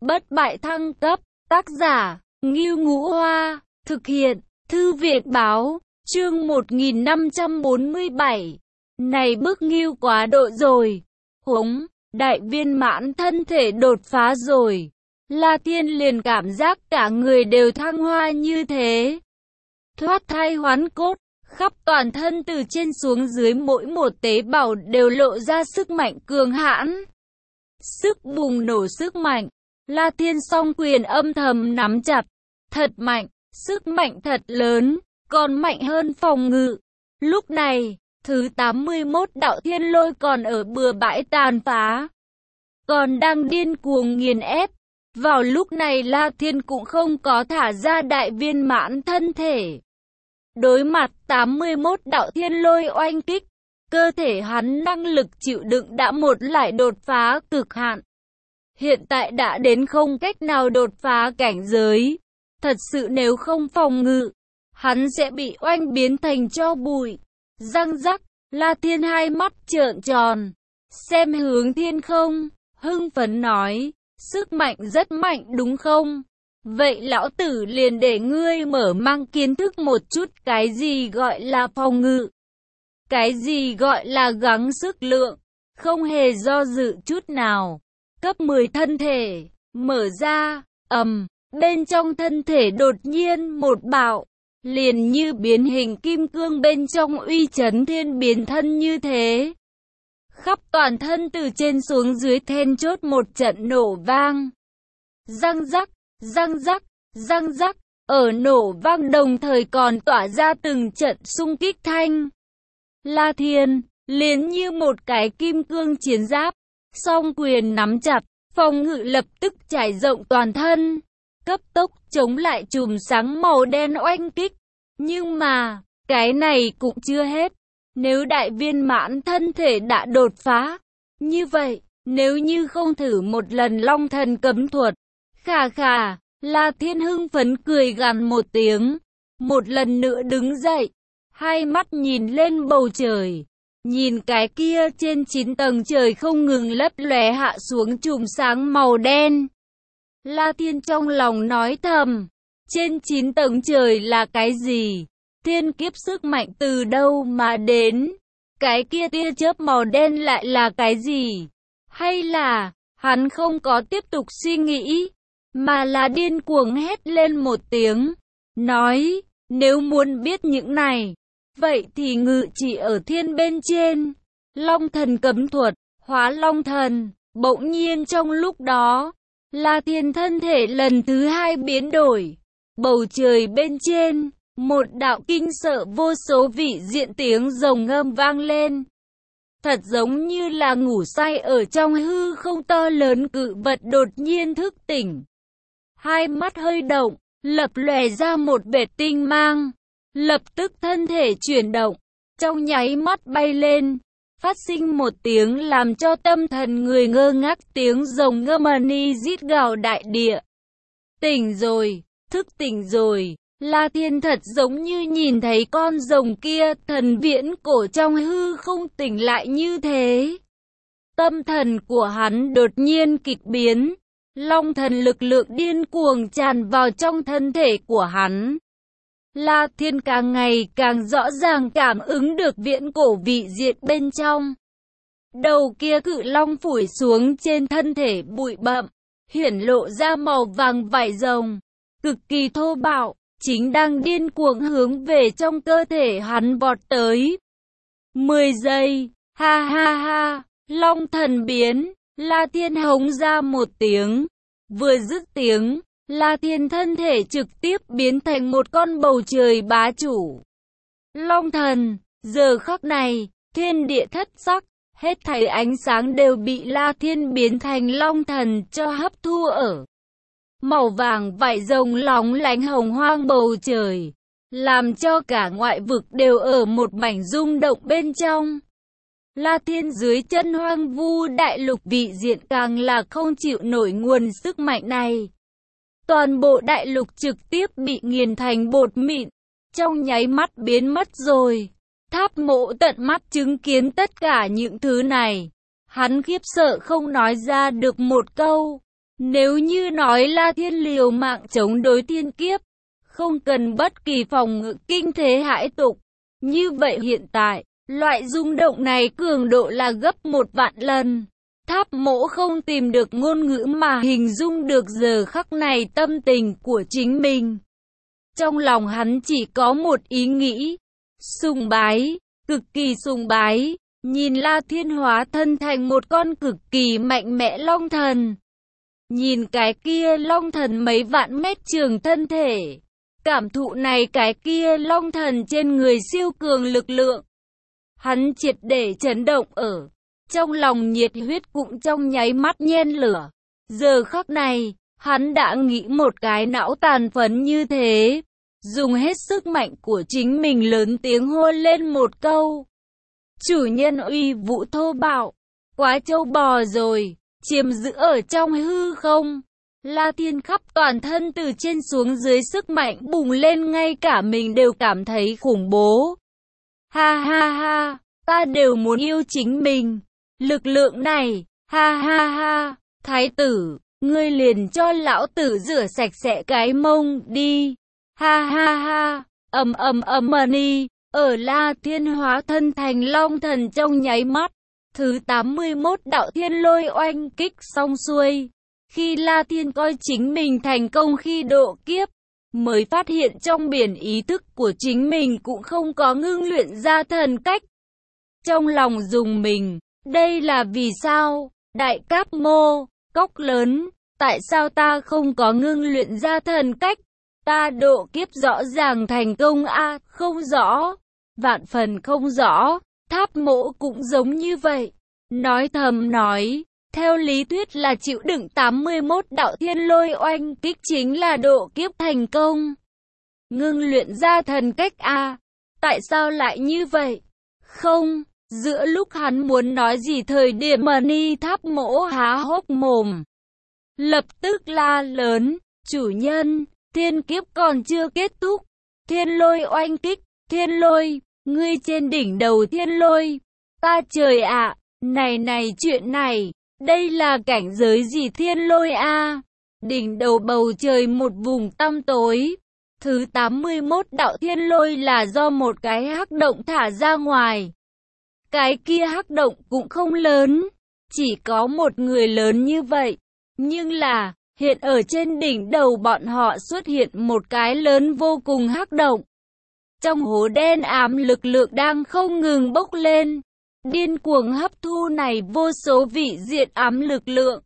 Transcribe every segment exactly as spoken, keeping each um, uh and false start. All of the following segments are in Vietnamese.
Bất bại thăng cấp, tác giả, Ngưu Ngũ Hoa, thực hiện, Thư viện báo, chương một nghìn năm trăm bốn mươi bảy. Này bức Ngưu quá độ rồi. Húng, đại viên mãn thân thể đột phá rồi. La Thiên liền cảm giác cả người đều thăng hoa như thế. Thoát thai hoán cốt, khắp toàn thân từ trên xuống dưới mỗi một tế bào đều lộ ra sức mạnh cường hãn. Sức bùng nổ sức mạnh. La Thiên song quyền âm thầm nắm chặt. Thật mạnh, sức mạnh thật lớn, còn mạnh hơn phòng ngự. Lúc này, thứ tám mươi mốt đạo thiên lôi còn ở bừa bãi tàn phá, còn đang điên cuồng nghiền ép. Vào lúc này La Thiên cũng không có thả ra đại viên mãn thân thể. Đối mặt tám mươi mốt đạo thiên lôi oanh kích, cơ thể hắn năng lực chịu đựng đã một lại đột phá cực hạn. Hiện tại đã đến không cách nào đột phá cảnh giới. Thật sự nếu không phòng ngự, hắn sẽ bị oanh biến thành tro bụi. Răng rắc, La Thiên hai mắt trợn tròn, xem hướng thiên không, hưng phấn nói, sức mạnh rất mạnh đúng không? Vậy lão tử liền để ngươi mở mang kiến thức một chút cái gì gọi là phòng ngự, cái gì gọi là gắng sức lượng. Không hề do dự chút nào, cấp mười thân thể, mở ra, ầm, bên trong thân thể đột nhiên một bạo, liền như biến hình kim cương bên trong uy chấn thiên biến thân như thế. Khắp toàn thân từ trên xuống dưới then chốt một trận nổ vang. Răng rắc, răng rắc, răng rắc, ở nổ vang đồng thời còn tỏa ra từng trận xung kích thanh. La Thiên, liền như một cái kim cương chiến giáp, song quyền nắm chặt, phòng ngự lập tức trải rộng toàn thân, cấp tốc chống lại chùm sáng màu đen oanh kích. Nhưng mà, cái này cũng chưa hết. Nếu đại viên mãn thân thể đã đột phá, như vậy, nếu như không thử một lần Long Thần cấm thuật, khà khà, La Thiên hưng phấn cười gằn một tiếng, một lần nữa đứng dậy, hai mắt nhìn lên bầu trời, nhìn cái kia trên chín tầng trời không ngừng lấp lóe hạ xuống chùm sáng màu đen. La Thiên trong lòng nói thầm, trên chín tầng trời là cái gì? Thiên kiếp sức mạnh từ đâu mà đến? Cái kia tia chớp màu đen lại là cái gì? Hay là, hắn không có tiếp tục suy nghĩ, mà là điên cuồng hét lên một tiếng, nói, nếu muốn biết những này, vậy thì ngự trị ở thiên bên trên. Long Thần cấm thuật, hóa Long Thần, bỗng nhiên trong lúc đó, La Thiên thân thể lần thứ hai biến đổi. Bầu trời bên trên, một đạo kinh sợ vô số vị diện tiếng rồng ngâm vang lên. Thật giống như là ngủ say ở trong hư không to lớn cự vật đột nhiên thức tỉnh. Hai mắt hơi động, lập lòe ra một vệt tinh mang. Lập tức thân thể chuyển động, trong nháy mắt bay lên. Phát sinh một tiếng làm cho tâm thần người ngơ ngác tiếng rồng ngâm ni rít gào đại địa. Tỉnh rồi, thức tỉnh rồi. La Thiên thật giống như nhìn thấy con rồng kia thần viễn cổ trong hư không tỉnh lại như thế. Tâm thần của hắn đột nhiên kịch biến. Long thần lực lượng điên cuồng tràn vào trong thân thể của hắn. La Thiên càng ngày càng rõ ràng cảm ứng được viễn cổ vị diện bên trong. Đầu kia cự long phủi xuống trên thân thể bụi bặm, hiển lộ ra màu vàng vảy rồng, cực kỳ thô bạo, chính đang điên cuồng hướng về trong cơ thể hắn vọt tới. mười giây, ha ha ha, Long Thần biến, La Thiên hống ra một tiếng, vừa dứt tiếng, La Thiên thân thể trực tiếp biến thành một con bầu trời bá chủ. Long Thần, giờ khắc này, thiên địa thất sắc, hết thảy ánh sáng đều bị La Thiên biến thành Long Thần cho hấp thu ở. Màu vàng vảy rồng lóng lánh hồng hoang bầu trời, làm cho cả ngoại vực đều ở một mảnh rung động bên trong. La Thiên dưới chân hoang vu đại lục vị diện càng là không chịu nổi nguồn sức mạnh này. Toàn bộ đại lục trực tiếp bị nghiền thành bột mịn, trong nháy mắt biến mất rồi. Tháp Mộ tận mắt chứng kiến tất cả những thứ này, hắn khiếp sợ không nói ra được một câu. Nếu như nói La Thiên liều mạng chống đối thiên kiếp, không cần bất kỳ phòng ngự kinh thế hãi tục, như vậy hiện tại, loại rung động này cường độ là gấp một vạn lần. Tháp Mỗ không tìm được ngôn ngữ mà hình dung được giờ khắc này tâm tình của chính mình. Trong lòng hắn chỉ có một ý nghĩ, sùng bái, cực kỳ sùng bái, nhìn La Thiên hóa thân thành một con cực kỳ mạnh mẽ long thần. Nhìn cái kia long thần mấy vạn mét trường thân thể, cảm thụ này cái kia long thần trên người siêu cường lực lượng. Hắn triệt để chấn động ở, trong lòng nhiệt huyết cũng trong nháy mắt nhen lửa. Giờ khắc này, hắn đã nghĩ một cái não tàn phấn như thế, dùng hết sức mạnh của chính mình lớn tiếng hô lên một câu. Chủ nhân uy vũ thô bạo, quá trâu bò rồi, chiếm giữ ở trong hư không. La Thiên khắp toàn thân từ trên xuống dưới sức mạnh bùng lên, ngay cả mình đều cảm thấy khủng bố. Ha ha ha, ta đều muốn yêu chính mình. Lực lượng này, ha ha ha, thái tử, ngươi liền cho lão tử rửa sạch sẽ cái mông đi. Ha ha ha, ầm ầm ầm mani, ở La Thiên hóa thân thành long thần trong nháy mắt. Thứ tám mươi mốt đạo thiên lôi oanh kích xong xuôi. Khi La Thiên coi chính mình thành công khi độ kiếp, mới phát hiện trong biển ý thức của chính mình cũng không có ngưng luyện ra thần cách. Trong lòng dùng mình, đây là vì sao? Đại Cáp Mô, cốc lớn, tại sao ta không có ngưng luyện ra thần cách? Ta độ kiếp rõ ràng thành công a, à, không rõ, vạn phần không rõ. Tháp Mỗ cũng giống như vậy. Nói thầm nói, theo lý thuyết là chịu đựng tám mươi mốt đạo thiên lôi oanh kích chính là độ kiếp thành công. Ngưng luyện ra thần cách a, à, tại sao lại như vậy? Không, giữa lúc hắn muốn nói gì thời điểm Mani Tháp Mỗ há hốc mồm. Lập tức la lớn, chủ nhân, thiên kiếp còn chưa kết thúc. Thiên lôi oanh kích, thiên lôi, ngươi trên đỉnh đầu thiên lôi. Ta trời ạ, à, này này chuyện này, đây là cảnh giới gì thiên lôi a? À? Đỉnh đầu bầu trời một vùng tăm tối. Thứ tám mươi mốt đạo thiên lôi là do một cái hắc động thả ra ngoài. Cái kia hắc động cũng không lớn, chỉ có một người lớn như vậy. Nhưng là, hiện ở trên đỉnh đầu bọn họ xuất hiện một cái lớn vô cùng hắc động. Trong hố đen ám lực lượng đang không ngừng bốc lên, điên cuồng hấp thu này vô số vị diệt ám lực lượng.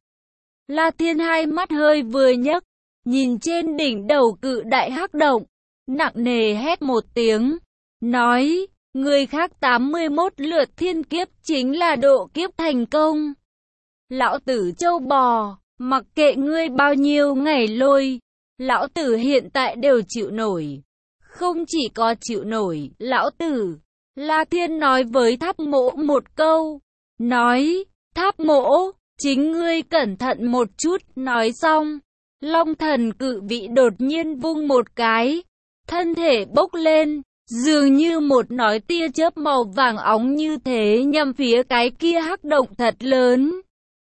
La Thiên hai mắt hơi vừa nhấc, nhìn trên đỉnh đầu cự đại hắc động, nặng nề hét một tiếng, nói, người khác tám mươi mốt lượt thiên kiếp chính là độ kiếp thành công. Lão tử châu bò, mặc kệ ngươi bao nhiêu ngày lôi, lão tử hiện tại đều chịu nổi. Không chỉ có chịu nổi, lão tử. La Thiên nói với Tháp Mỗ một câu, nói, Tháp Mỗ, chính ngươi cẩn thận một chút. Nói xong, Long thần cự vị đột nhiên vung một cái, thân thể bốc lên, dường như một nói tia chớp màu vàng óng như thế nhằm phía cái kia hắc động thật lớn.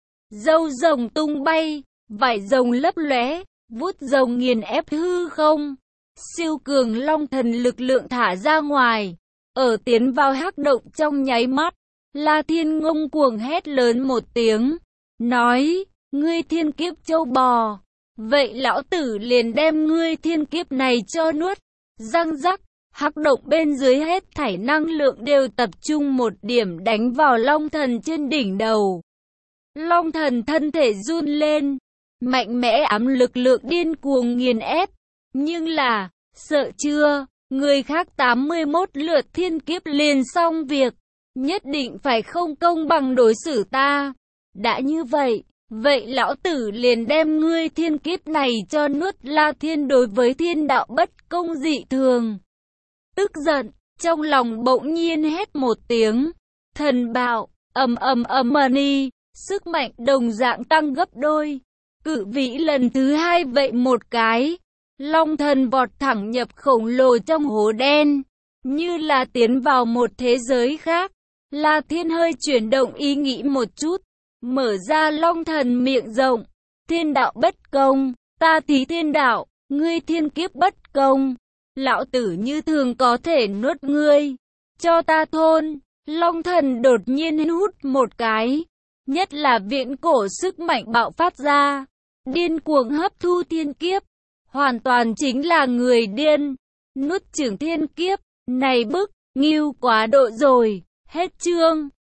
Râu rồng tung bay, vảy rồng lấp lóe, vuốt rồng nghiền ép hư không. Siêu cường long thần lực lượng thả ra ngoài, ở tiến vào hắc động trong nháy mắt. La Thiên ngông cuồng hét lớn một tiếng, nói, ngươi thiên kiếp châu bò, vậy lão tử liền đem ngươi thiên kiếp này cho nuốt. Răng rắc, hắc động bên dưới hết thảy năng lượng đều tập trung một điểm đánh vào long thần trên đỉnh đầu. Long thần thân thể run lên, mạnh mẽ ám lực lượng điên cuồng nghiền ép. Nhưng là, sợ chưa, người khác tám mươi mốt lượt thiên kiếp liền xong việc, nhất định phải không công bằng đối xử ta. Đã như vậy, vậy lão tử liền đem ngươi thiên kiếp này cho nuốt. La Thiên đối với thiên đạo bất công dị thường. Tức giận, trong lòng bỗng nhiên hét một tiếng, thần bạo, ầm ầm ầm mani, sức mạnh đồng dạng tăng gấp đôi. Cự vĩ lần thứ hai vậy một cái. Long thần vọt thẳng nhập khổng lồ trong hố đen, như là tiến vào một thế giới khác. La Thiên hơi chuyển động ý nghĩ một chút, mở ra long thần miệng rộng, Thiên đạo bất công, ta thí thiên đạo, ngươi thiên kiếp bất công. Lão tử như thường có thể nuốt ngươi. Cho ta thôn. Long thần đột nhiên hút một cái. Nhất là viễn cổ sức mạnh bạo phát ra. Điên cuồng hấp thu thiên kiếp. Hoàn toàn chính là người điên. Nuốt chửng thiên kiếp. Này bức, ngưu quá độ rồi. Hết chương.